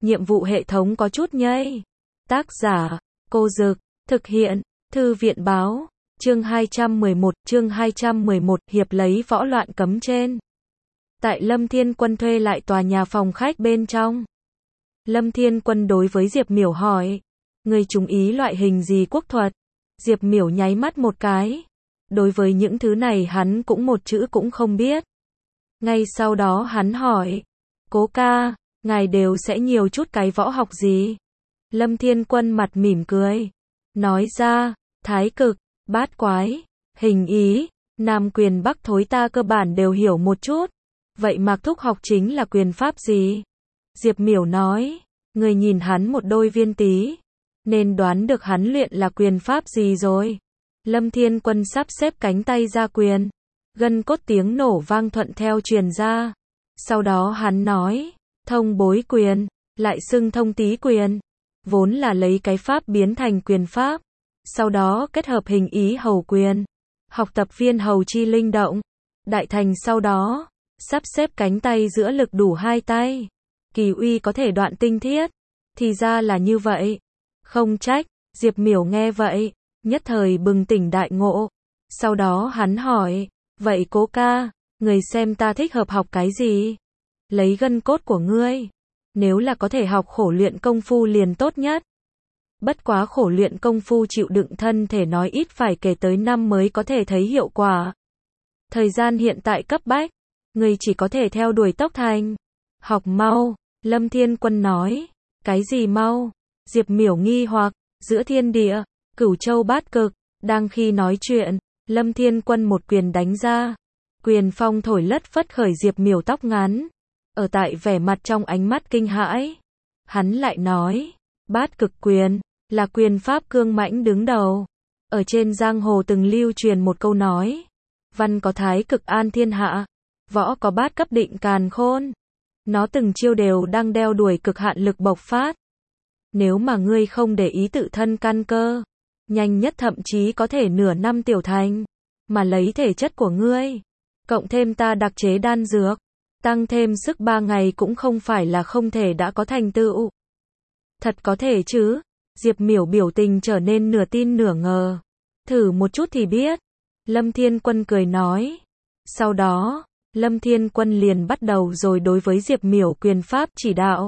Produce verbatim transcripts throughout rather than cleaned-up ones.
nhiệm vụ hệ thống có chút nhây. Tác giả, Cô Dực, thực hiện, Thư viện Báo, chương hai trăm mười một, chương hai trăm mười một, hiệp lấy võ loạn cấm trên. Tại Lâm Thiên Quân thuê lại tòa nhà phòng khách bên trong. Lâm Thiên Quân đối với Diệp Miểu hỏi, người trúng ý loại hình gì quốc thuật? Diệp Miểu nháy mắt một cái. Đối với những thứ này hắn cũng một chữ cũng không biết. Ngay sau đó hắn hỏi, Cố ca, ngài đều sẽ nhiều chút cái võ học gì? Lâm Thiên Quân mặt mỉm cười, nói ra, thái cực, bát quái, hình ý, nam quyền bắc thối ta cơ bản đều hiểu một chút. Vậy Mạc Thúc học chính là quyền pháp gì? Diệp Miểu nói, người nhìn hắn một đôi viên tí, nên đoán được hắn luyện là quyền pháp gì rồi. Lâm Thiên Quân sắp xếp cánh tay ra quyền, gân cốt tiếng nổ vang thuận theo truyền ra. Sau đó hắn nói, thông bối quyền, lại xưng thông tí quyền, vốn là lấy cái pháp biến thành quyền pháp, sau đó kết hợp hình ý hầu quyền, học tập viên hầu chi linh động, đại thành sau đó, sắp xếp cánh tay giữa lực đủ hai tay, kỳ uy có thể đoạn tinh thiết, thì ra là như vậy, không trách. Diệp Miểu nghe vậy, nhất thời bừng tỉnh đại ngộ, sau đó hắn hỏi, vậy Cố ca, người xem ta thích hợp học cái gì? Lấy gân cốt của ngươi, nếu là có thể học khổ luyện công phu liền tốt nhất. Bất quá khổ luyện công phu chịu đựng thân thể nói ít phải kể tới năm mới có thể thấy hiệu quả. Thời gian hiện tại cấp bách, người chỉ có thể theo đuổi tốc thành. Học mau, Lâm Thiên Quân nói, cái gì mau? Diệp Miểu nghi hoặc, giữa thiên địa, cửu châu bát cực, đang khi nói chuyện, Lâm Thiên Quân một quyền đánh ra. Quyền phong thổi lất phất khởi Diệp Miểu tóc ngắn. Ở tại vẻ mặt trong ánh mắt kinh hãi, hắn lại nói, bát cực quyền, là quyền pháp cương mãnh đứng đầu. Ở trên giang hồ từng lưu truyền một câu nói, văn có thái cực an thiên hạ, võ có bát cấp định càn khôn. Nó từng chiêu đều đang đeo đuổi cực hạn lực bộc phát. Nếu mà ngươi không để ý tự thân căn cơ, nhanh nhất thậm chí có thể nửa năm tiểu thành, mà lấy thể chất của ngươi, cộng thêm ta đặc chế đan dược, tăng thêm sức ba ngày cũng không phải là không thể đã có thành tựu. Thật có thể chứ? Diệp Miểu biểu tình trở nên nửa tin nửa ngờ. Thử một chút thì biết. Lâm Thiên Quân cười nói. Sau đó, Lâm Thiên Quân liền bắt đầu rồi đối với Diệp Miểu quyền pháp chỉ đạo.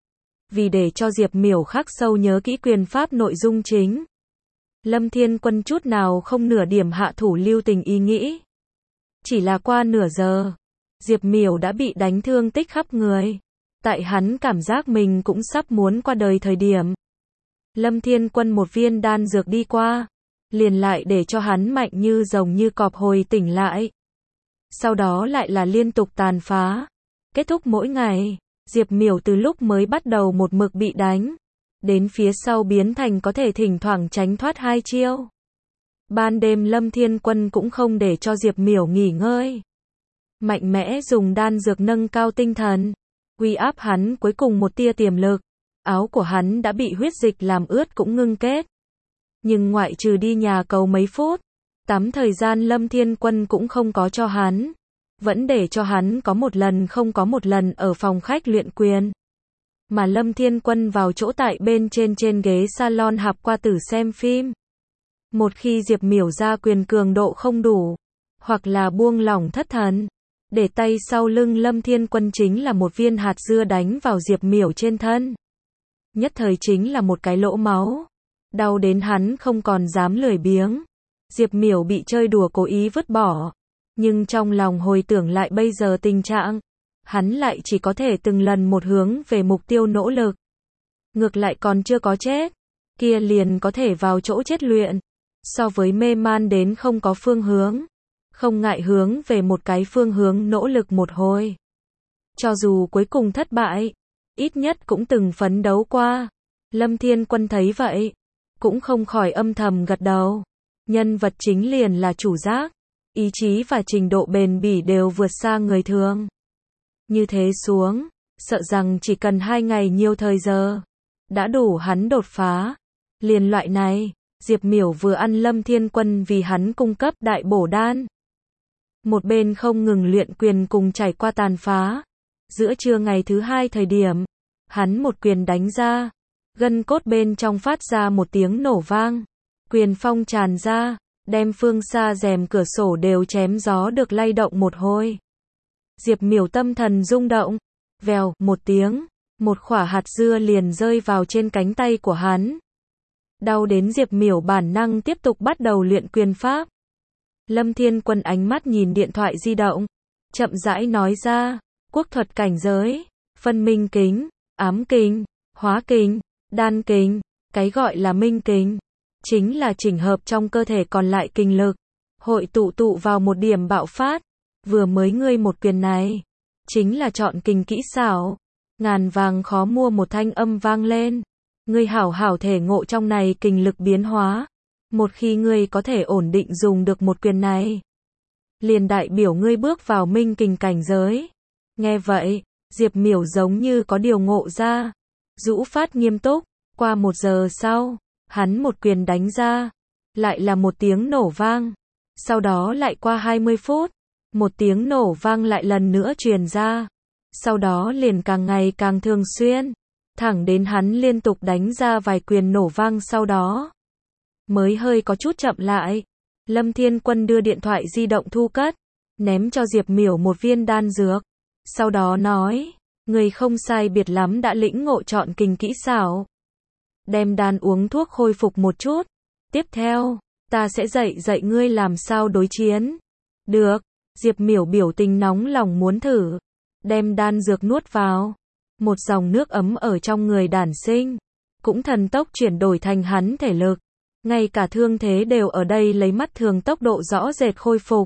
Vì để cho Diệp Miểu khắc sâu nhớ kỹ quyền pháp nội dung chính, Lâm Thiên Quân chút nào không nửa điểm hạ thủ lưu tình ý nghĩ. Chỉ là qua nửa giờ, Diệp Miểu đã bị đánh thương tích khắp người. Tại hắn cảm giác mình cũng sắp muốn qua đời thời điểm, Lâm Thiên Quân một viên đan dược đi qua, liền lại để cho hắn mạnh như rồng như cọp hồi tỉnh lại. Sau đó lại là liên tục tàn phá. Kết thúc mỗi ngày, Diệp Miểu từ lúc mới bắt đầu một mực bị đánh, đến phía sau biến thành có thể thỉnh thoảng tránh thoát hai chiêu. Ban đêm Lâm Thiên Quân cũng không để cho Diệp Miểu nghỉ ngơi. Mạnh mẽ dùng đan dược nâng cao tinh thần, uy áp hắn cuối cùng một tia tiềm lực. Áo của hắn đã bị huyết dịch làm ướt cũng ngưng kết. Nhưng ngoại trừ đi nhà cầu mấy phút, tắm thời gian Lâm Thiên Quân cũng không có cho hắn. Vẫn để cho hắn có một lần không có một lần ở phòng khách luyện quyền. Mà Lâm Thiên Quân vào chỗ tại bên trên trên ghế salon hạp qua tử xem phim. Một khi Diệp Miểu ra quyền cường độ không đủ, hoặc là buông lỏng thất thần, để tay sau lưng Lâm Thiên Quân chính là một viên hạt dưa đánh vào Diệp Miểu trên thân. Nhất thời chính là một cái lỗ máu. Đau đến hắn không còn dám lười biếng. Diệp Miểu bị chơi đùa cố ý vứt bỏ. Nhưng trong lòng hồi tưởng lại bây giờ tình trạng, hắn lại chỉ có thể từng lần một hướng về mục tiêu nỗ lực. Ngược lại còn chưa có chết, kia liền có thể vào chỗ chết luyện. So với mê man đến không có phương hướng, không ngại hướng về một cái phương hướng nỗ lực một hồi. Cho dù cuối cùng thất bại, ít nhất cũng từng phấn đấu qua. Lâm Thiên Quân thấy vậy, cũng không khỏi âm thầm gật đầu. Nhân vật chính liền là chủ giác, ý chí và trình độ bền bỉ đều vượt xa người thường. Như thế xuống, sợ rằng chỉ cần hai ngày nhiều thời giờ, đã đủ hắn đột phá. Liền loại này, Diệp Miểu vừa ăn Lâm Thiên Quân vì hắn cung cấp đại bổ đan. Một bên không ngừng luyện quyền cùng trải qua tàn phá. Giữa trưa ngày thứ hai thời điểm, Hắn một quyền đánh ra, gân cốt bên trong phát ra một tiếng nổ vang. Quyền phong tràn ra, đem phương xa rèm cửa sổ đều chém gió được lay động một hồi. Diệp Miểu tâm thần rung động, vèo, một tiếng, một quả hạt dưa liền rơi vào trên cánh tay của hắn. Đau đến Diệp Miểu bản năng tiếp tục bắt đầu luyện quyền pháp. Lâm Thiên Quân ánh mắt nhìn điện thoại di động, chậm rãi nói ra, quốc thuật cảnh giới, phân minh kính, ám kình, hóa kình, đan kình, cái gọi là minh kình, chính là chỉnh hợp trong cơ thể còn lại kình lực, hội tụ tụ vào một điểm bạo phát. Vừa mới ngươi một quyền này, chính là chọn kình kỹ xảo, ngàn vàng khó mua một thanh âm vang lên. Ngươi hảo hảo thể ngộ trong này kình lực biến hóa. Một khi ngươi có thể ổn định dùng được một quyền này, liền đại biểu ngươi bước vào minh kình cảnh giới. Nghe vậy, Diệp Miểu giống như có điều ngộ ra, rũ phát nghiêm túc. Qua một giờ sau, hắn một quyền đánh ra, lại là một tiếng nổ vang. Sau đó lại qua hai mươi phút, một tiếng nổ vang lại lần nữa truyền ra. Sau đó liền càng ngày càng thường xuyên, thẳng đến hắn liên tục đánh ra vài quyền nổ vang sau đó, mới hơi có chút chậm lại. Lâm Thiên Quân đưa điện thoại di động thu cất, ném cho Diệp Miểu một viên đan dược. Sau đó nói, người không sai biệt lắm đã lĩnh ngộ chọn kình kỹ xảo. Đem đan uống thuốc khôi phục một chút. Tiếp theo, ta sẽ dạy dạy ngươi làm sao đối chiến. Được, Diệp Miểu biểu tình nóng lòng muốn thử. Đem đan dược nuốt vào. Một dòng nước ấm ở trong người đản sinh, cũng thần tốc chuyển đổi thành hắn thể lực. Ngay cả thương thế đều ở đây lấy mắt thường tốc độ rõ rệt khôi phục.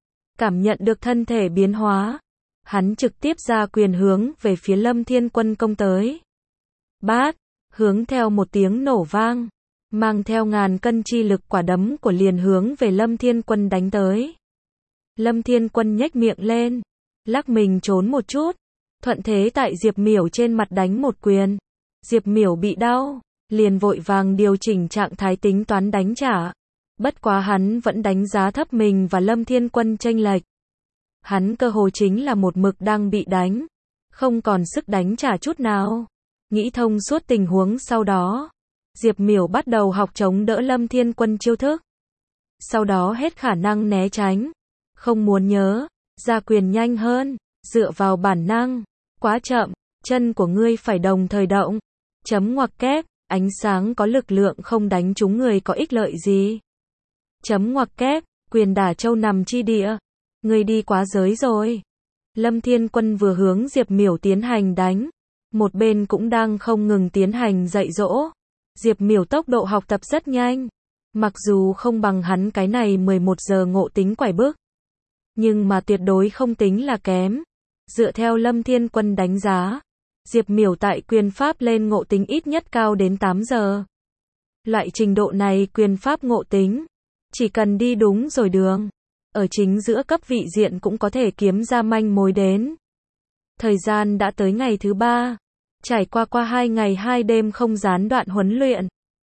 Cảm nhận được thân thể biến hóa, hắn trực tiếp ra quyền hướng về phía Lâm Thiên Quân công tới. Bát, hướng theo một tiếng nổ vang, mang theo ngàn cân chi lực quả đấm của liền hướng về Lâm Thiên Quân đánh tới. Lâm Thiên Quân nhếch miệng lên, lắc mình trốn một chút, thuận thế tại Diệp Miểu trên mặt đánh một quyền. Diệp Miểu bị đau, liền vội vàng điều chỉnh trạng thái tính toán đánh trả. Bất quá hắn vẫn đánh giá thấp mình và Lâm Thiên Quân chênh lệch. Hắn cơ hồ chính là một mực đang bị đánh, không còn sức đánh trả chút nào. Nghĩ thông suốt tình huống sau đó, Diệp Miểu bắt đầu học chống đỡ Lâm Thiên Quân chiêu thức. Sau đó hết khả năng né tránh, không muốn nhớ, ra quyền nhanh hơn, dựa vào bản năng, quá chậm, chân của ngươi phải đồng thời động. Chấm ngoặc kép, ánh sáng có lực lượng không đánh trúng người có ích lợi gì. Chấm ngoặc kép, quyền đả châu nằm chi địa. Ngươi đi quá giới rồi. Lâm Thiên Quân vừa hướng Diệp Miểu tiến hành đánh, một bên cũng đang không ngừng tiến hành dạy dỗ. Diệp Miểu tốc độ học tập rất nhanh, mặc dù không bằng hắn cái này mười một giờ ngộ tính quải bức, nhưng mà tuyệt đối không tính là kém. Dựa theo Lâm Thiên Quân đánh giá, Diệp Miểu tại quyền pháp lên ngộ tính ít nhất cao đến tám giờ. Loại trình độ này quyền pháp ngộ tính, chỉ cần đi đúng rồi đường, ở chính giữa cấp vị diện cũng có thể kiếm ra manh mối đến. Thời gian đã tới ngày thứ ba, trải qua qua hai ngày hai đêm không gián đoạn huấn luyện.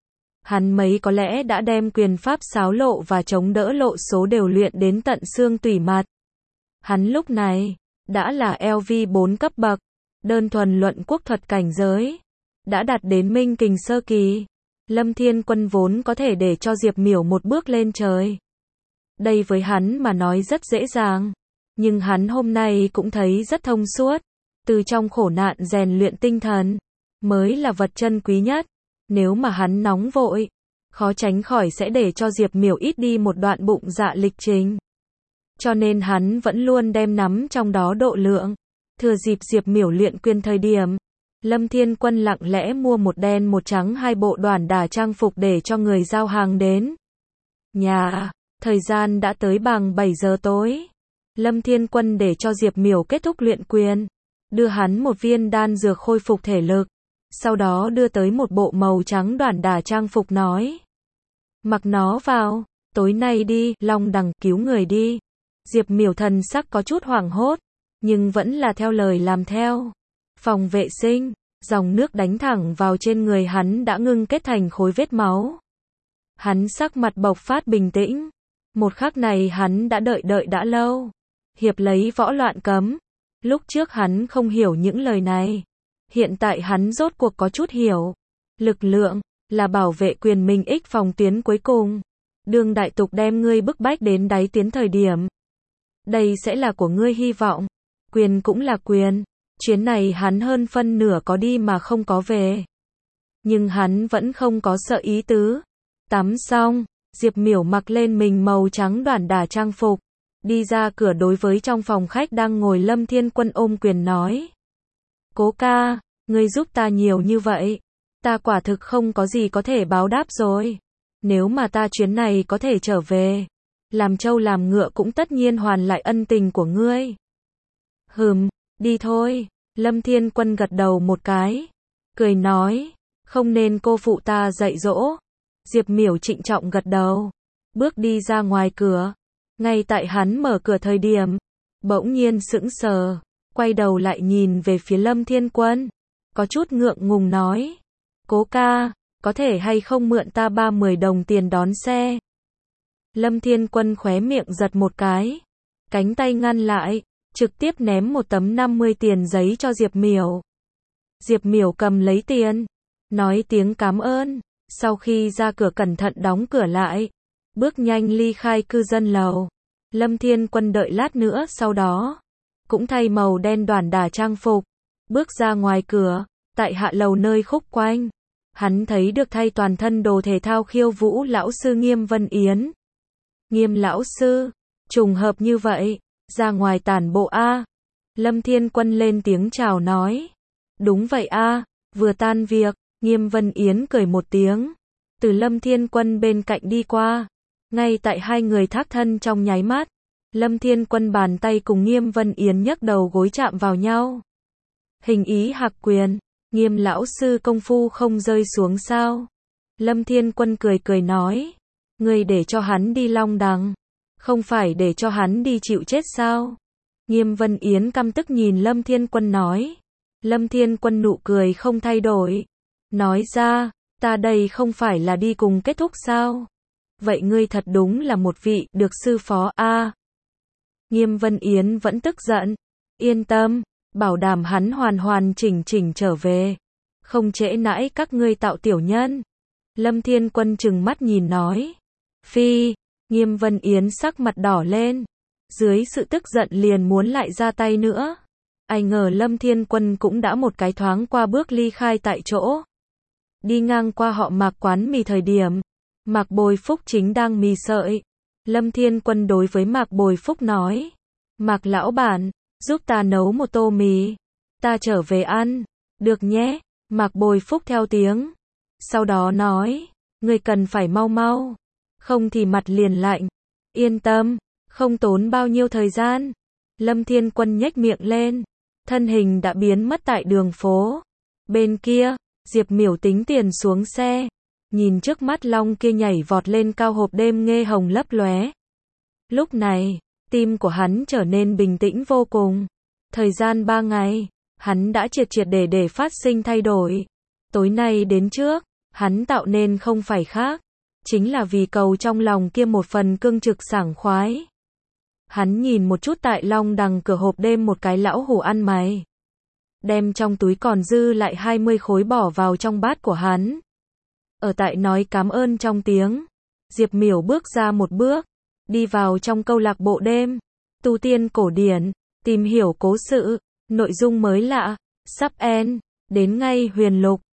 Hắn mấy có lẽ đã đem quyền pháp xáo lộ và chống đỡ lộ số đều luyện đến tận xương tủy mặt. Hắn lúc này, đã là L V bốn cấp bậc, đơn thuần luận quốc thuật cảnh giới, đã đạt đến minh kình sơ kỳ. Lâm Thiên Quân vốn có thể để cho Diệp Miểu một bước lên trời. Đây với hắn mà nói rất dễ dàng, nhưng hắn hôm nay cũng thấy rất thông suốt. Từ trong khổ nạn rèn luyện tinh thần, mới là vật chân quý nhất. Nếu mà hắn nóng vội, khó tránh khỏi sẽ để cho Diệp Miểu ít đi một đoạn bụng dạ lịch trình. Cho nên hắn vẫn luôn đem nắm trong đó độ lượng. Thừa dịp Diệp Miểu luyện quyền thời điểm, Lâm Thiên Quân lặng lẽ mua một đen một trắng hai bộ đoản đả trang phục để cho người giao hàng đến nhà. Thời gian đã tới bằng bảy giờ tối. Lâm Thiên Quân để cho Diệp Miểu kết thúc luyện quyền, đưa hắn một viên đan dược khôi phục thể lực, sau đó đưa tới một bộ màu trắng đoản đả trang phục nói: mặc nó vào, tối nay đi, Long Đằng cứu người đi. Diệp Miểu thần sắc có chút hoảng hốt, nhưng vẫn là theo lời làm theo. Phòng vệ sinh, dòng nước đánh thẳng vào trên người hắn đã ngưng kết thành khối vết máu. Hắn sắc mặt bộc phát bình tĩnh. Một khắc này hắn đã đợi đợi đã lâu. Hiệp lấy võ loạn cấm. Lúc trước hắn không hiểu những lời này. Hiện tại hắn rốt cuộc có chút hiểu. Lực lượng, là bảo vệ quyền mình ích phòng tuyến cuối cùng. Đương đại tục đem ngươi bức bách đến đáy tiến thời điểm. Đây sẽ là của ngươi hy vọng. Quyền cũng là quyền. Chuyến này hắn hơn phân nửa có đi mà không có về. Nhưng hắn vẫn không có sợ ý tứ. Tắm xong, Diệp Miểu mặc lên mình màu trắng đoản đả trang phục. Đi ra cửa đối với trong phòng khách đang ngồi Lâm Thiên Quân ôm quyền nói. Cố ca, ngươi giúp ta nhiều như vậy. Ta quả thực không có gì có thể báo đáp rồi. Nếu mà ta chuyến này có thể trở về. Làm trâu làm ngựa cũng tất nhiên hoàn lại ân tình của ngươi. Hừm, đi thôi. Lâm Thiên Quân gật đầu một cái. Cười nói. Không nên cô phụ ta dạy dỗ. Diệp Miểu trịnh trọng gật đầu. Bước đi ra ngoài cửa. Ngay tại hắn mở cửa thời điểm. Bỗng nhiên sững sờ. Quay đầu lại nhìn về phía Lâm Thiên Quân. Có chút ngượng ngùng nói. Cố ca, có thể hay không mượn ta ba mươi đồng tiền đón xe. Lâm Thiên Quân khóe miệng giật một cái. Cánh tay ngăn lại. Trực tiếp ném một tấm năm mươi tiền giấy cho Diệp Miểu. Diệp Miểu cầm lấy tiền. Nói tiếng cảm ơn. Sau khi ra cửa cẩn thận đóng cửa lại. Bước nhanh ly khai cư dân lầu. Lâm Thiên Quân đợi lát nữa sau đó. Cũng thay màu đen đoản đả trang phục. Bước ra ngoài cửa. Tại hạ lầu nơi khúc quanh. Hắn thấy được thay toàn thân đồ thể thao khiêu vũ lão sư Nghiêm Vân Yến. Nghiêm lão sư. Trùng hợp như vậy. Ra ngoài tản bộ a. Lâm Thiên Quân lên tiếng chào nói. Đúng vậy a, vừa tan việc. Nghiêm Vân Yến cười một tiếng. Từ Lâm Thiên Quân bên cạnh đi qua. Ngay tại hai người thác thân trong nháy mắt. Lâm Thiên Quân bàn tay cùng Nghiêm Vân Yến nhấc đầu gối chạm vào nhau. Hình ý hạc quyền. Nghiêm lão sư công phu không rơi xuống sao. Lâm Thiên Quân cười cười nói. Người để cho hắn đi long đằng. Không phải để cho hắn đi chịu chết sao. Nghiêm Vân Yến căm tức nhìn Lâm Thiên Quân nói. Lâm Thiên Quân nụ cười không thay đổi. Nói ra, ta đây không phải là đi cùng kết thúc sao. Vậy ngươi thật đúng là một vị được sư phó a. À, Nghiêm Vân Yến vẫn tức giận. Yên tâm, bảo đảm hắn hoàn hoàn chỉnh chỉnh trở về. Không trễ nãi các ngươi tạo tiểu nhân. Lâm Thiên Quân trừng mắt nhìn nói. Phi, Nghiêm Vân Yến sắc mặt đỏ lên. Dưới sự tức giận liền muốn lại ra tay nữa. Ai ngờ Lâm Thiên Quân cũng đã một cái thoáng qua bước ly khai tại chỗ. Đi ngang qua họ Mạc quán mì thời điểm. Mạc Bồi Phúc chính đang mì sợi. Lâm Thiên Quân đối với Mạc Bồi Phúc nói. Mạc lão bản, giúp ta nấu một tô mì. Ta trở về ăn. Được nhé. Mạc Bồi Phúc theo tiếng. Sau đó nói. Người cần phải mau mau. Không thì mặt liền lạnh. Yên tâm. Không tốn bao nhiêu thời gian. Lâm Thiên Quân nhếch miệng lên. Thân hình đã biến mất tại đường phố. Bên kia, Diệp Miểu tính tiền xuống xe. Nhìn trước mắt long kia nhảy vọt lên cao hộp đêm nghe hồng lấp lóe. Lúc này, tim của hắn trở nên bình tĩnh vô cùng. Thời gian ba ngày, hắn đã triệt triệt để để phát sinh thay đổi. Tối nay đến trước, hắn tạo nên không phải khác. Chính là vì cầu trong lòng kia một phần cương trực sảng khoái. Hắn nhìn một chút tại long đằng cửa hộp đêm một cái lão hủ ăn mày. Đem trong túi còn dư lại hai mươi khối bỏ vào trong bát của hắn. Ở tại nói cảm ơn trong tiếng. Diệp Miểu bước ra một bước. Đi vào trong câu lạc bộ đêm. Tu tiên cổ điển. Tìm hiểu cố sự. Nội dung mới lạ. Sắp end. Đến ngay huyền lục.